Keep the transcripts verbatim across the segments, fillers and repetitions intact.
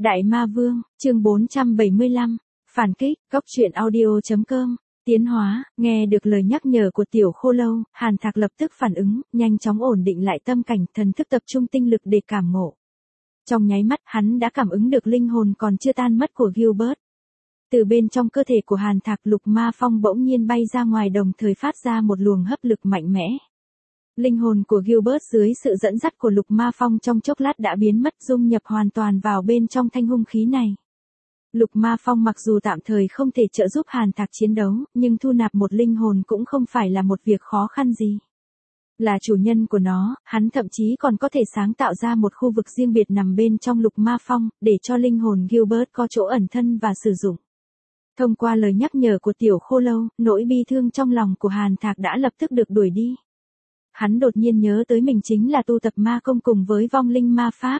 Đại Ma Vương, chương bốn trăm bảy mươi lăm, phản kích, góc truyện audio chấm com, tiến hóa, nghe được lời nhắc nhở của tiểu khô lâu, Hàn Thạc lập tức phản ứng, nhanh chóng ổn định lại tâm cảnh, thần thức tập trung tinh lực để cảm ngộ. Trong nháy mắt, hắn đã cảm ứng được linh hồn còn chưa tan mất của Gilbert. Từ bên trong cơ thể của Hàn Thạc, Lục Ma Phong bỗng nhiên bay ra ngoài, đồng thời phát ra một luồng hấp lực mạnh mẽ. Linh hồn của Gilbert dưới sự dẫn dắt của Lục Ma Phong trong chốc lát đã biến mất, dung nhập hoàn toàn vào bên trong thanh hung khí này. Lục Ma Phong mặc dù tạm thời không thể trợ giúp Hàn Thạc chiến đấu, nhưng thu nạp một linh hồn cũng không phải là một việc khó khăn gì. Là chủ nhân của nó, hắn thậm chí còn có thể sáng tạo ra một khu vực riêng biệt nằm bên trong Lục Ma Phong, để cho linh hồn Gilbert có chỗ ẩn thân và sử dụng. Thông qua lời nhắc nhở của tiểu khô lâu, nỗi bi thương trong lòng của Hàn Thạc đã lập tức được đuổi đi. Hắn đột nhiên nhớ tới mình chính là tu tập ma công cùng với vong linh ma pháp.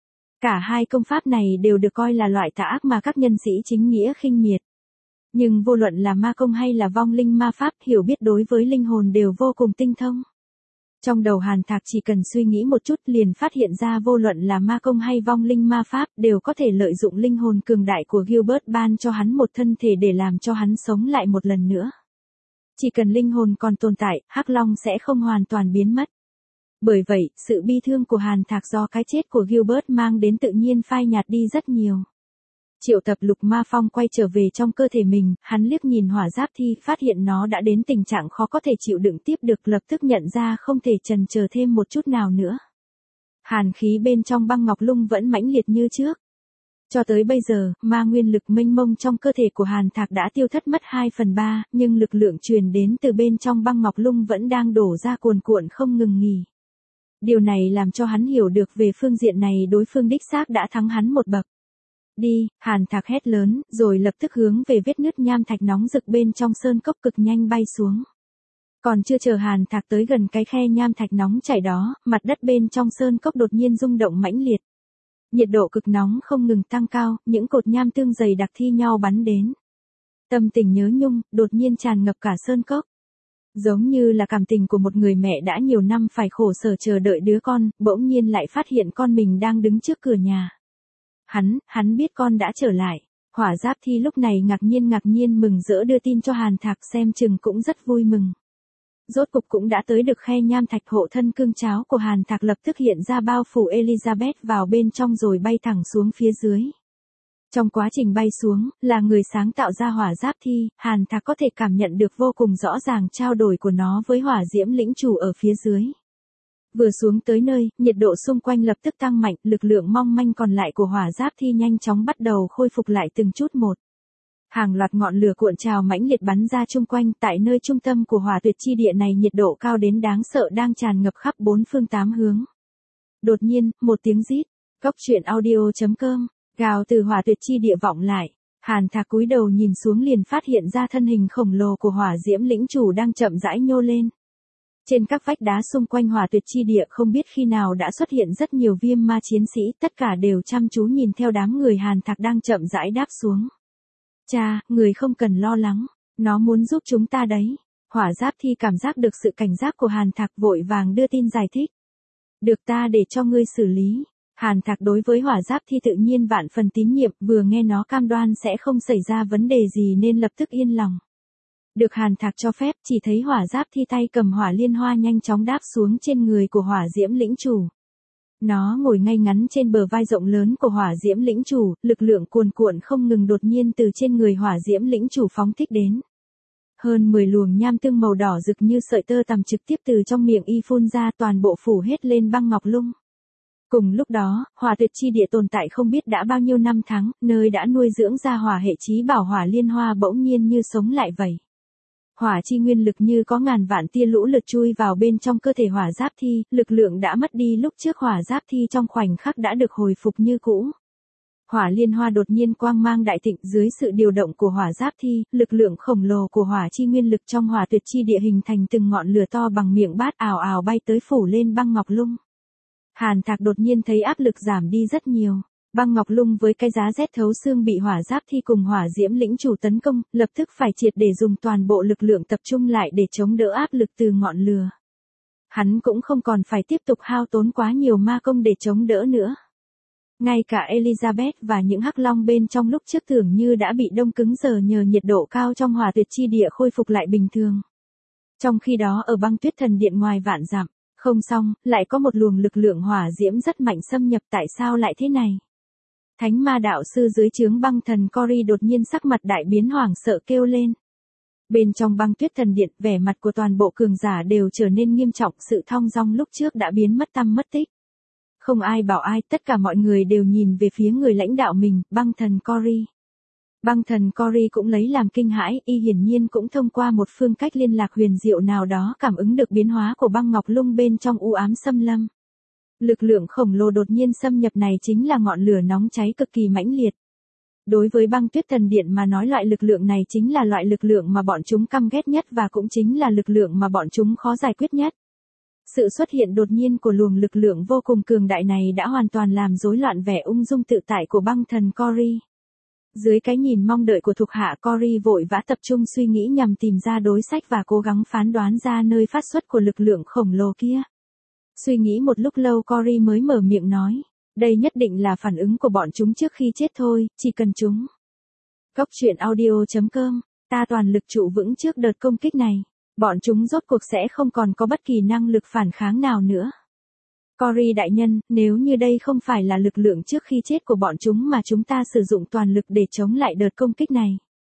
Cả hai công pháp này đều được coi là loại tà ác mà các nhân sĩ chính nghĩa khinh miệt. Nhưng vô luận là ma công hay là vong linh ma pháp, hiểu biết đối với linh hồn đều vô cùng tinh thông. Trong đầu Hàn Thạc chỉ cần suy nghĩ một chút liền phát hiện ra vô luận là ma công hay vong linh ma pháp đều có thể lợi dụng linh hồn cường đại của Gilbert ban cho hắn một thân thể để làm cho hắn sống lại một lần nữa. Chỉ cần linh hồn còn tồn tại, Hắc Long sẽ không hoàn toàn biến mất. Bởi vậy, sự bi thương của Hàn Thạc do cái chết của Gilbert mang đến tự nhiên phai nhạt đi rất nhiều. Triệu tập Lục Ma Phong quay trở về trong cơ thể mình, hắn liếc nhìn hỏa giáp thi, phát hiện nó đã đến tình trạng khó có thể chịu đựng tiếp được, lập tức nhận ra không thể chần chờ thêm một chút nào nữa. Hàn khí bên trong băng ngọc lung vẫn mãnh liệt như trước. Cho tới bây giờ, ma nguyên lực mênh mông trong cơ thể của Hàn Thạc đã tiêu thất mất hai phần ba, nhưng lực lượng truyền đến từ bên trong băng ngọc lung vẫn đang đổ ra cuồn cuộn không ngừng nghỉ. Điều này làm cho hắn hiểu được về phương diện này đối phương đích xác đã thắng hắn một bậc. Đi, Hàn Thạc hét lớn, rồi lập tức hướng về vết nứt nham thạch nóng rực bên trong sơn cốc cực nhanh bay xuống. Còn chưa chờ Hàn Thạc tới gần cái khe nham thạch nóng chảy đó, mặt đất bên trong sơn cốc đột nhiên rung động mãnh liệt. Nhiệt độ cực nóng không ngừng tăng cao, những cột nham tương dày đặc thi nhau bắn đến. Tâm tình nhớ nhung, đột nhiên tràn ngập cả sơn cốc. Giống như là cảm tình của một người mẹ đã nhiều năm phải khổ sở chờ đợi đứa con, bỗng nhiên lại phát hiện con mình đang đứng trước cửa nhà. Hắn, hắn biết con đã trở lại. Hỏa giáp thi lúc này ngạc nhiên ngạc nhiên mừng rỡ đưa tin cho Hàn Thạc, xem chừng cũng rất vui mừng. Rốt cục cũng đã tới được khe nham thạch, hộ thân cương cháo của Hàn Thạc lập tức hiện ra bao phủ Elizabeth vào bên trong rồi bay thẳng xuống phía dưới. Trong quá trình bay xuống, là người sáng tạo ra hỏa giáp thi, Hàn Thạc có thể cảm nhận được vô cùng rõ ràng trao đổi của nó với hỏa diễm lĩnh chủ ở phía dưới. Vừa xuống tới nơi, nhiệt độ xung quanh lập tức tăng mạnh, lực lượng mong manh còn lại của hỏa giáp thi nhanh chóng bắt đầu khôi phục lại từng chút một. Hàng loạt ngọn lửa cuộn trào mãnh liệt bắn ra chung quanh, tại nơi trung tâm của hỏa tuyệt chi địa này nhiệt độ cao đến đáng sợ đang tràn ngập khắp bốn phương tám hướng. Đột nhiên, một tiếng rít, góc truyện audio chấm com, gào từ hỏa tuyệt chi địa vọng lại. Hàn Thạc cúi đầu nhìn xuống liền phát hiện ra thân hình khổng lồ của hỏa diễm lĩnh chủ đang chậm rãi nhô lên. Trên các vách đá xung quanh hỏa tuyệt chi địa không biết khi nào đã xuất hiện rất nhiều viêm ma chiến sĩ, tất cả đều chăm chú nhìn theo đám người Hàn Thạc đang chậm rãi đáp xuống. Cha, người không cần lo lắng, nó muốn giúp chúng ta đấy. Hỏa giáp thi cảm giác được sự cảnh giác của Hàn Thạc, vội vàng đưa tin giải thích. Được ta để cho ngươi xử lý. Hàn Thạc đối với hỏa giáp thi tự nhiên vạn phần tín nhiệm, vừa nghe nó cam đoan sẽ không xảy ra vấn đề gì nên lập tức yên lòng. Được Hàn Thạc cho phép, chỉ thấy hỏa giáp thi tay cầm hỏa liên hoa nhanh chóng đáp xuống trên người của hỏa diễm lĩnh chủ. Nó ngồi ngay ngắn trên bờ vai rộng lớn của hỏa diễm lĩnh chủ, lực lượng cuồn cuộn không ngừng đột nhiên từ trên người hỏa diễm lĩnh chủ phóng thích đến. Hơn mười luồng nham tương màu đỏ rực như sợi tơ tằm trực tiếp từ trong miệng y phun ra, toàn bộ phủ hết lên băng ngọc lung. Cùng lúc đó, hỏa tuyệt chi địa tồn tại không biết đã bao nhiêu năm tháng, nơi đã nuôi dưỡng ra hỏa hệ chí bảo hỏa liên hoa bỗng nhiên như sống lại vậy. Hỏa chi nguyên lực như có ngàn vạn tia lũ lượt chui vào bên trong cơ thể hỏa giáp thi, lực lượng đã mất đi lúc trước hỏa giáp thi trong khoảnh khắc đã được hồi phục như cũ. Hỏa liên hoa đột nhiên quang mang đại thịnh, dưới sự điều động của hỏa giáp thi, lực lượng khổng lồ của hỏa chi nguyên lực trong hỏa tuyệt chi địa hình thành từng ngọn lửa to bằng miệng bát ào ào bay tới phủ lên băng ngọc lung. Hàn Thạc đột nhiên thấy áp lực giảm đi rất nhiều. Băng ngọc lung với cái giá rét thấu xương bị hỏa giáp thi cùng hỏa diễm lĩnh chủ tấn công, lập tức phải triệt để dùng toàn bộ lực lượng tập trung lại để chống đỡ áp lực từ ngọn lửa. Hắn cũng không còn phải tiếp tục hao tốn quá nhiều ma công để chống đỡ nữa. Ngay cả Elizabeth và những hắc long bên trong lúc trước tưởng như đã bị đông cứng giờ nhờ nhiệt độ cao trong hỏa tuyệt chi địa khôi phục lại bình thường. Trong khi đó ở băng tuyết thần điện ngoài vạn dặm, không xong, lại có một luồng lực lượng hỏa diễm rất mạnh xâm nhập, tại sao lại thế này? Thánh ma đạo sư dưới trướng băng thần Cory đột nhiên sắc mặt đại biến hoảng sợ kêu lên. Bên trong băng tuyết thần điện, vẻ mặt của toàn bộ cường giả đều trở nên nghiêm trọng, sự thong dong lúc trước đã biến mất tăm mất tích. Không ai bảo ai, tất cả mọi người đều nhìn về phía người lãnh đạo mình, băng thần Cory. Băng thần Cory cũng lấy làm kinh hãi, y hiển nhiên cũng thông qua một phương cách liên lạc huyền diệu nào đó cảm ứng được biến hóa của băng ngọc lung bên trong u ám xâm lâm. Lực lượng khổng lồ đột nhiên xâm nhập này chính là ngọn lửa nóng cháy cực kỳ mãnh liệt. Đối với băng tuyết thần điện mà nói, loại lực lượng này chính là loại lực lượng mà bọn chúng căm ghét nhất và cũng chính là lực lượng mà bọn chúng khó giải quyết nhất. Sự xuất hiện đột nhiên của luồng lực lượng vô cùng cường đại này đã hoàn toàn làm rối loạn vẻ ung dung tự tại của băng thần Cory. Dưới cái nhìn mong đợi của thuộc hạ, Cory vội vã tập trung suy nghĩ nhằm tìm ra đối sách và cố gắng phán đoán ra nơi phát xuất của lực lượng khổng lồ kia. Suy nghĩ một lúc lâu, Cory mới mở miệng nói, đây nhất định là phản ứng của bọn chúng trước khi chết thôi, chỉ cần chúng. Góc truyện audio chấm com, ta toàn lực trụ vững trước đợt công kích này. Bọn chúng rốt cuộc sẽ không còn có bất kỳ năng lực phản kháng nào nữa. Cory đại nhân, nếu như đây không phải là lực lượng trước khi chết của bọn chúng mà chúng ta sử dụng toàn lực để chống lại đợt công kích này.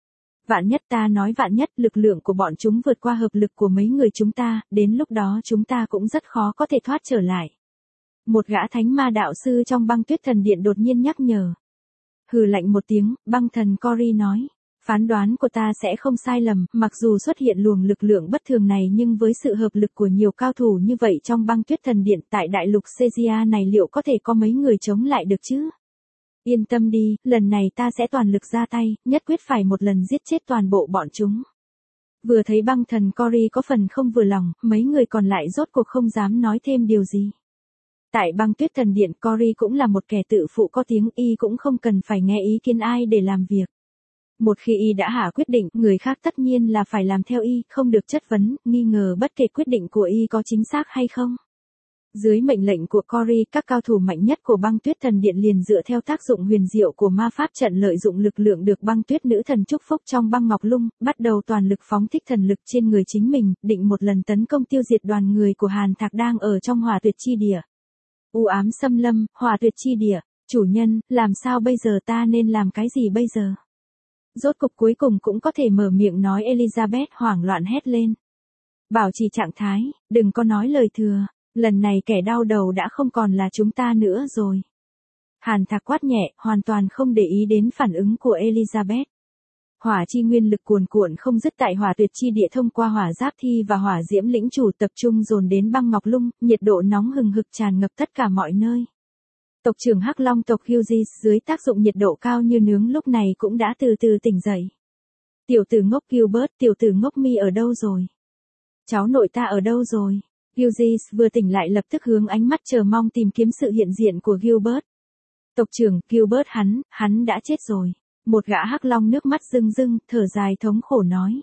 Vạn nhất, ta nói vạn nhất, lực lượng của bọn chúng vượt qua hợp lực của mấy người chúng ta, đến lúc đó chúng ta cũng rất khó có thể thoát trở lại. Một gã thánh ma đạo sư trong băng tuyết thần điện đột nhiên nhắc nhở. Hừ lạnh một tiếng, băng thần Cory nói. Phán đoán của ta sẽ không sai lầm, mặc dù xuất hiện luồng lực lượng bất thường này nhưng với sự hợp lực của nhiều cao thủ như vậy trong băng tuyết thần điện tại đại lục Caesarea này liệu có thể có mấy người chống lại được chứ? Yên tâm đi, lần này ta sẽ toàn lực ra tay, nhất quyết phải một lần giết chết toàn bộ bọn chúng. Vừa thấy băng thần Cory có phần không vừa lòng, mấy người còn lại rốt cuộc không dám nói thêm điều gì. Tại băng tuyết thần điện, Cory cũng là một kẻ tự phụ có tiếng, y cũng không cần phải nghe ý kiến ai để làm việc. Một khi y đã hạ quyết định, người khác tất nhiên là phải làm theo y, không được chất vấn, nghi ngờ bất kể quyết định của y có chính xác hay không. Dưới mệnh lệnh của Cory, các cao thủ mạnh nhất của băng tuyết thần điện liền dựa theo tác dụng huyền diệu của ma pháp trận lợi dụng lực lượng được băng tuyết nữ thần chúc phúc trong băng ngọc lung, bắt đầu toàn lực phóng thích thần lực trên người chính mình, định một lần tấn công tiêu diệt đoàn người của Hàn Thạc đang ở trong hỏa tuyệt chi địa. U ám xâm lâm, hỏa tuyệt chi địa, chủ nhân, làm sao bây giờ, ta nên làm cái gì bây giờ? Rốt cục cuối cùng cũng có thể mở miệng nói, Elizabeth hoảng loạn hét lên. Bảo trì trạng thái, đừng có nói lời thừa, lần này kẻ đau đầu đã không còn là chúng ta nữa rồi. Hàn Thạc quát nhẹ, hoàn toàn không để ý đến phản ứng của Elizabeth. Hỏa chi nguyên lực cuồn cuộn không dứt tại hỏa tuyệt chi địa thông qua hỏa giáp thi và hỏa diễm lĩnh chủ tập trung dồn đến băng ngọc lung, nhiệt độ nóng hừng hực tràn ngập tất cả mọi nơi. Tộc trưởng Hắc Long tộc Hughes dưới tác dụng nhiệt độ cao như nướng lúc này cũng đã từ từ tỉnh dậy. Tiểu tử ngốc Gilbert, tiểu tử ngốc Mi ở đâu rồi? Cháu nội ta ở đâu rồi? Hughes vừa tỉnh lại lập tức hướng ánh mắt chờ mong tìm kiếm sự hiện diện của Gilbert. Tộc trưởng, Gilbert hắn, hắn đã chết rồi. Một gã Hắc Long nước mắt rưng rưng, thở dài thống khổ nói.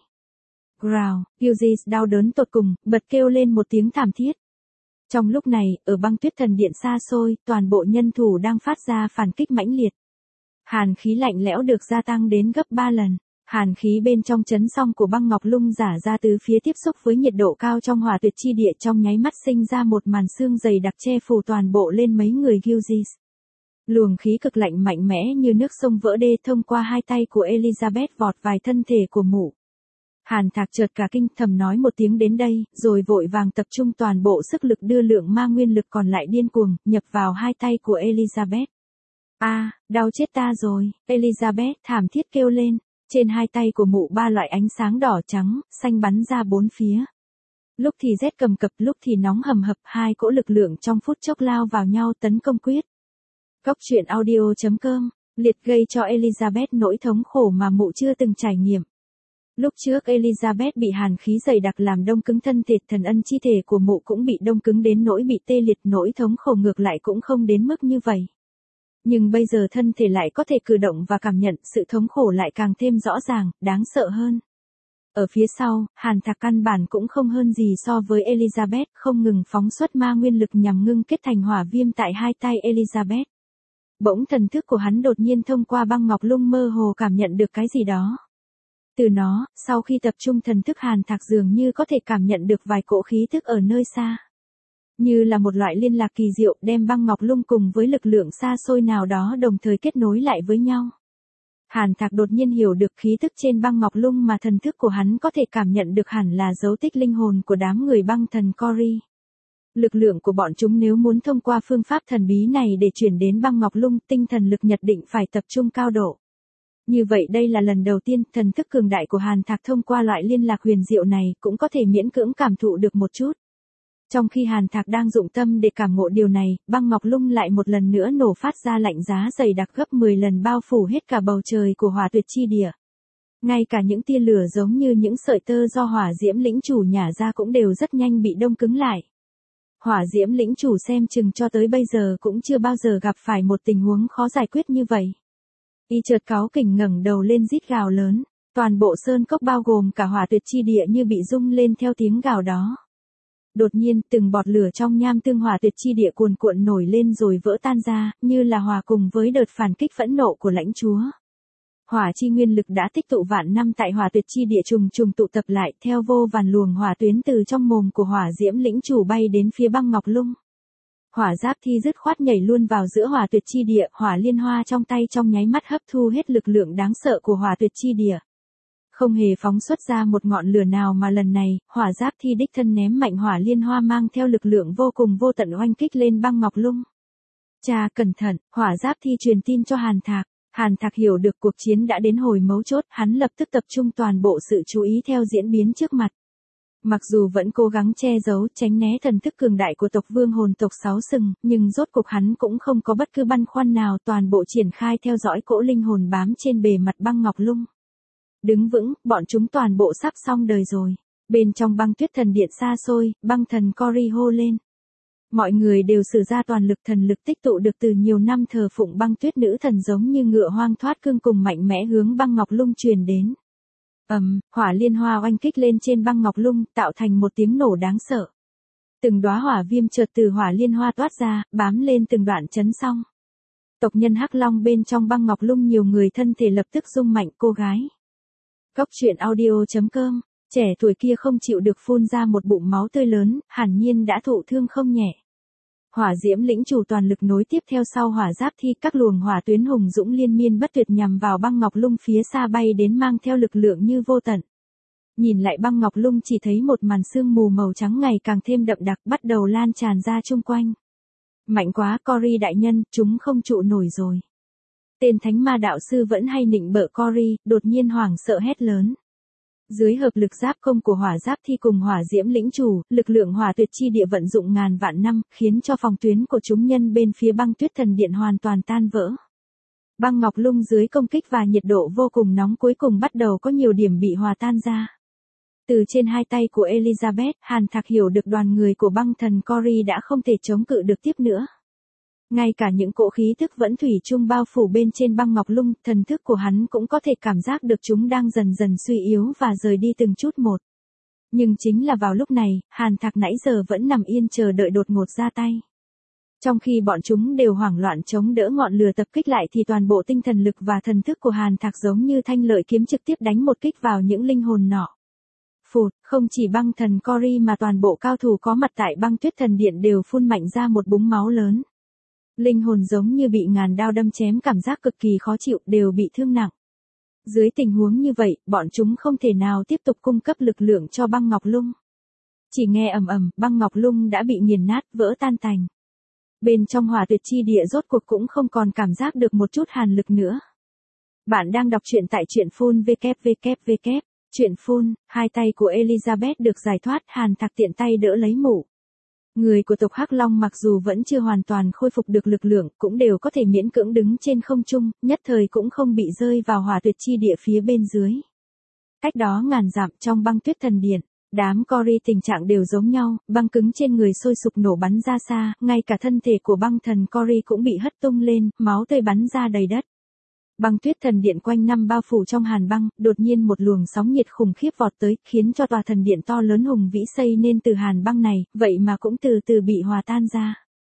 Growl, Hughes đau đớn tột cùng, bật kêu lên một tiếng thảm thiết. Trong lúc này, ở băng tuyết thần điện xa xôi, toàn bộ nhân thủ đang phát ra phản kích mãnh liệt. Hàn khí lạnh lẽo được gia tăng đến gấp ba lần. Hàn khí bên trong chấn song của băng ngọc lung giả ra từ phía tiếp xúc với nhiệt độ cao trong hỏa tuyệt chi địa trong nháy mắt sinh ra một màn sương dày đặc che phủ toàn bộ lên mấy người Hughes. Luồng khí cực lạnh mạnh mẽ như nước sông vỡ đê thông qua hai tay của Elizabeth vọt vài thân thể của mụ. Hàn Thạc chợt cả kinh, thầm nói một tiếng đến đây, rồi vội vàng tập trung toàn bộ sức lực đưa lượng ma nguyên lực còn lại điên cuồng, nhập vào hai tay của Elizabeth. A, à, đau chết ta rồi, Elizabeth thảm thiết kêu lên, trên hai tay của mụ ba loại ánh sáng đỏ trắng, xanh bắn ra bốn phía. Lúc thì rét cầm cập, lúc thì nóng hầm hập, hai cỗ lực lượng trong phút chốc lao vào nhau tấn công quyết. Góc truyện audio chấm com, liệt gây cho Elizabeth nỗi thống khổ mà mụ chưa từng trải nghiệm. Lúc trước Elizabeth bị hàn khí dày đặc làm đông cứng thân thể, thần ân chi thể của mụ cũng bị đông cứng đến nỗi bị tê liệt, nỗi thống khổ ngược lại cũng không đến mức như vậy. Nhưng bây giờ thân thể lại có thể cử động và cảm nhận, sự thống khổ lại càng thêm rõ ràng, đáng sợ hơn. Ở phía sau, Hàn Thạc căn bản cũng không hơn gì so với Elizabeth, không ngừng phóng xuất ma nguyên lực nhằm ngưng kết thành hỏa viêm tại hai tay Elizabeth. Bỗng thần thức của hắn đột nhiên thông qua băng ngọc lung mơ hồ cảm nhận được cái gì đó. Từ nó, sau khi tập trung thần thức Hàn Thạc dường như có thể cảm nhận được vài cỗ khí thức ở nơi xa. Như là một loại liên lạc kỳ diệu đem băng ngọc lung cùng với lực lượng xa xôi nào đó đồng thời kết nối lại với nhau. Hàn Thạc đột nhiên hiểu được khí tức trên băng ngọc lung mà thần thức của hắn có thể cảm nhận được hẳn là dấu tích linh hồn của đám người băng thần Cory. Lực lượng của bọn chúng nếu muốn thông qua phương pháp thần bí này để chuyển đến băng ngọc lung, tinh thần lực nhất định phải tập trung cao độ. Như vậy đây là lần đầu tiên thần thức cường đại của Hàn Thạc thông qua loại liên lạc huyền diệu này cũng có thể miễn cưỡng cảm thụ được một chút. Trong khi Hàn Thạc đang dụng tâm để cảm ngộ điều này, băng ngọc lung lại một lần nữa nổ phát ra lạnh giá dày đặc gấp mười lần bao phủ hết cả bầu trời của hỏa tuyệt chi địa. Ngay cả những tia lửa giống như những sợi tơ do hỏa diễm lĩnh chủ nhả ra cũng đều rất nhanh bị đông cứng lại. Hỏa diễm lĩnh chủ xem chừng cho tới bây giờ cũng chưa bao giờ gặp phải một tình huống khó giải quyết như vậy. Y chợt cáu kỉnh ngẩng đầu lên rít gào lớn, toàn bộ sơn cốc bao gồm cả hỏa tuyệt chi địa như bị rung lên theo tiếng gào đó. Đột nhiên, từng bọt lửa trong nham tương hỏa tuyệt chi địa cuồn cuộn nổi lên rồi vỡ tan ra, như là hòa cùng với đợt phản kích phẫn nộ của lãnh chúa. Hỏa chi nguyên lực đã tích tụ vạn năm tại hỏa tuyệt chi địa trùng trùng tụ tập lại theo vô vàn luồng hỏa tuyến từ trong mồm của hỏa diễm lĩnh chủ bay đến phía băng ngọc lung. Hỏa giáp thi dứt khoát nhảy luôn vào giữa hỏa tuyệt chi địa, hỏa liên hoa trong tay trong nháy mắt hấp thu hết lực lượng đáng sợ của hỏa tuyệt chi địa. Không hề phóng xuất ra một ngọn lửa nào mà lần này, hỏa giáp thi đích thân ném mạnh hỏa liên hoa mang theo lực lượng vô cùng vô tận oanh kích lên băng ngọc lung. Cha cẩn thận, hỏa giáp thi truyền tin cho Hàn Thạc. Hàn Thạc hiểu được cuộc chiến đã đến hồi mấu chốt, hắn lập tức tập trung toàn bộ sự chú ý theo diễn biến trước mặt. Mặc dù vẫn cố gắng che giấu, tránh né thần thức cường đại của tộc vương hồn tộc sáu sừng, nhưng rốt cuộc hắn cũng không có bất cứ băn khoăn nào, toàn bộ triển khai theo dõi cỗ linh hồn bám trên bề mặt băng ngọc lung. Đứng vững, bọn chúng toàn bộ sắp xong đời rồi. Bên trong băng tuyết thần điện xa xôi, băng thần Cory hô lên. Mọi người đều sử ra toàn lực thần lực tích tụ được từ nhiều năm thờ phụng băng tuyết nữ thần giống như ngựa hoang thoát cương cùng mạnh mẽ hướng băng ngọc lung truyền đến. Ầm, um, hỏa liên hoa oanh kích lên trên băng ngọc lung, tạo thành một tiếng nổ đáng sợ. Từng đóa hỏa viêm chợt từ hỏa liên hoa toát ra, bám lên từng đoạn chấn xong. Tộc nhân Hắc Long bên trong băng ngọc lung nhiều người thân thể lập tức rung mạnh. Cô gái. Cốc truyện audio chấm com, trẻ tuổi kia không chịu được phun ra một bụng máu tươi lớn, hẳn nhiên đã thụ thương không nhẹ. Hỏa diễm lĩnh chủ toàn lực nối tiếp theo sau hỏa giáp thi, các luồng hỏa tuyến hùng dũng liên miên bất tuyệt nhằm vào băng ngọc lung phía xa bay đến mang theo lực lượng như vô tận. Nhìn lại băng ngọc lung chỉ thấy một màn sương mù màu trắng ngày càng thêm đậm đặc bắt đầu lan tràn ra chung quanh. Mạnh quá Cory đại nhân, chúng không trụ nổi rồi. Tên thánh ma đạo sư vẫn hay nịnh bợ Cory, đột nhiên hoảng sợ hét lớn. Dưới hợp lực giáp công của hỏa giáp thi cùng hỏa diễm lĩnh chủ, lực lượng hỏa tuyệt chi địa vận dụng ngàn vạn năm, khiến cho phòng tuyến của chúng nhân bên phía băng tuyết thần điện hoàn toàn tan vỡ. Băng ngọc lung dưới công kích và nhiệt độ vô cùng nóng cuối cùng bắt đầu có nhiều điểm bị hòa tan ra. Từ trên hai tay của Elizabeth, Hàn Thạc hiểu được đoàn người của băng thần Cory đã không thể chống cự được tiếp nữa. Ngay cả những cỗ khí thức vẫn thủy chung bao phủ bên trên băng ngọc lung, thần thức của hắn cũng có thể cảm giác được chúng đang dần dần suy yếu và rời đi từng chút một. Nhưng chính là vào lúc này, Hàn Thạc nãy giờ vẫn nằm yên chờ đợi đột ngột ra tay. Trong khi bọn chúng đều hoảng loạn chống đỡ ngọn lửa tập kích lại thì toàn bộ tinh thần lực và thần thức của Hàn Thạc giống như thanh lợi kiếm trực tiếp đánh một kích vào những linh hồn nọ. Phụt, không chỉ băng thần Cory mà toàn bộ cao thủ có mặt tại băng tuyết thần điện đều phun mạnh ra một búng máu lớn. Linh hồn giống như bị ngàn đao đâm chém, cảm giác cực kỳ khó chịu, đều bị thương nặng. Dưới tình huống như vậy, bọn chúng không thể nào tiếp tục cung cấp lực lượng cho băng ngọc lung. Chỉ nghe ầm ầm, băng ngọc lung đã bị nghiền nát, vỡ tan tành. Bên trong hỏa tuyệt chi địa rốt cuộc cũng không còn cảm giác được một chút hàn lực nữa. Bạn đang đọc truyện tại truyện phun vê kép vê kép vê kép. Truyện phun, hai tay của Elizabeth được giải thoát, Hàn Thạc tiện tay đỡ lấy mũ. Người của tộc Hắc Long mặc dù vẫn chưa hoàn toàn khôi phục được lực lượng, cũng đều có thể miễn cưỡng đứng trên không trung, nhất thời cũng không bị rơi vào hỏa tuyệt chi địa phía bên dưới. Cách đó ngàn dặm trong băng tuyết thần điện, đám Cory tình trạng đều giống nhau, băng cứng trên người sôi sục nổ bắn ra xa, ngay cả thân thể của băng thần Cory cũng bị hất tung lên, máu tươi bắn ra đầy đất. Băng tuyết thần điện quanh năm bao phủ trong hàn băng, đột nhiên một luồng sóng nhiệt khủng khiếp vọt tới, khiến cho tòa thần điện to lớn hùng vĩ xây nên từ hàn băng này, vậy mà cũng từ từ bị hòa tan ra.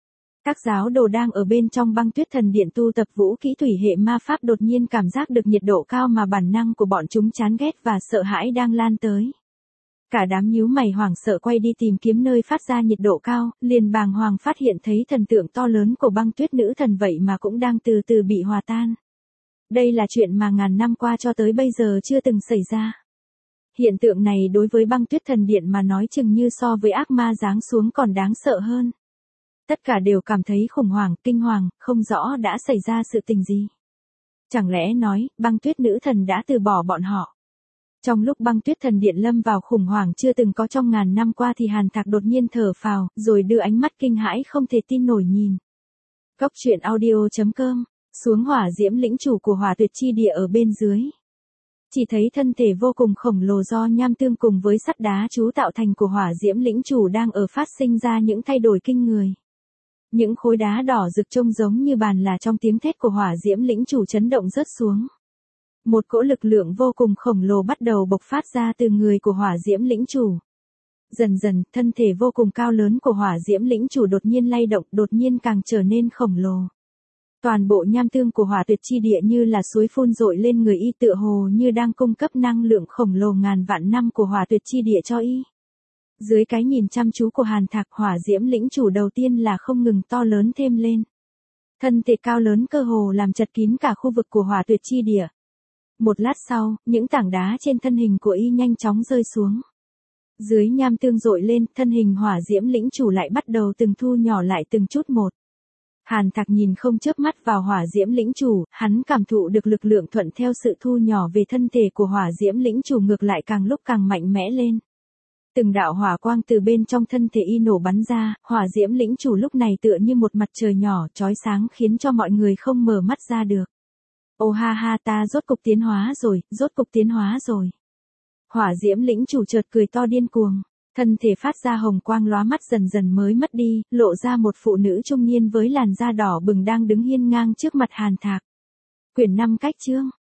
Các giáo đồ đang ở bên trong băng tuyết thần điện tu tập vũ kỹ thủy hệ ma pháp đột nhiên cảm giác được nhiệt độ cao mà bản năng của bọn chúng chán ghét và sợ hãi đang lan tới. Cả đám nhíu mày hoảng sợ quay đi tìm kiếm nơi phát ra nhiệt độ cao, liền bàng hoàng phát hiện thấy thần tượng to lớn của băng tuyết nữ thần vậy mà cũng đang từ từ bị hòa tan. Đây là chuyện mà ngàn năm qua cho tới bây giờ chưa từng xảy ra. Hiện tượng này đối với băng tuyết thần điện mà nói chừng như so với ác ma giáng xuống còn đáng sợ hơn. Tất cả đều cảm thấy khủng hoảng, kinh hoàng, không rõ đã xảy ra sự tình gì. Chẳng lẽ nói, băng tuyết nữ thần đã từ bỏ bọn họ. Trong lúc băng tuyết thần điện lâm vào khủng hoảng chưa từng có trong ngàn năm qua thì Hàn Thạc đột nhiên thở phào, rồi đưa ánh mắt kinh hãi không thể tin nổi nhìn. Góc truyện audio chấm com, xuống hỏa diễm lĩnh chủ của hỏa tuyệt chi địa ở bên dưới. Chỉ thấy thân thể vô cùng khổng lồ do nham tương cùng với sắt đá chú tạo thành của hỏa diễm lĩnh chủ đang ở phát sinh ra những thay đổi kinh người. Những khối đá đỏ rực trông giống như bàn là trong tiếng thét của hỏa diễm lĩnh chủ chấn động rớt xuống. Một cỗ lực lượng vô cùng khổng lồ bắt đầu bộc phát ra từ người của hỏa diễm lĩnh chủ. Dần dần, thân thể vô cùng cao lớn của hỏa diễm lĩnh chủ đột nhiên lay động, đột nhiên càng trở nên khổng lồ. Toàn bộ nham tương của hỏa tuyệt chi địa như là suối phun dội lên người y tựa hồ như đang cung cấp năng lượng khổng lồ ngàn vạn năm của hỏa tuyệt chi địa cho y. Dưới cái nhìn chăm chú của Hàn Thạc, hỏa diễm lĩnh chủ đầu tiên là không ngừng to lớn thêm lên. Thân thể cao lớn cơ hồ làm chật kín cả khu vực của hỏa tuyệt chi địa. Một lát sau, những tảng đá trên thân hình của y nhanh chóng rơi xuống. Dưới nham tương dội lên, thân hình hỏa diễm lĩnh chủ lại bắt đầu từng thu nhỏ lại từng chút một. Hàn Thạc nhìn không chớp mắt vào hỏa diễm lĩnh chủ, hắn cảm thụ được lực lượng thuận theo sự thu nhỏ về thân thể của hỏa diễm lĩnh chủ ngược lại càng lúc càng mạnh mẽ lên. Từng đạo hỏa quang từ bên trong thân thể y nổ bắn ra, hỏa diễm lĩnh chủ lúc này tựa như một mặt trời nhỏ chói sáng khiến cho mọi người không mở mắt ra được. Ô ha ha, ta rốt cục tiến hóa rồi, rốt cục tiến hóa rồi. Hỏa diễm lĩnh chủ chợt cười to điên cuồng, thân thể phát ra hồng quang lóa mắt dần dần mới mất đi, lộ ra một phụ nữ trung niên với làn da đỏ bừng đang đứng hiên ngang trước mặt Hàn Thạc. Quyển năm cách chương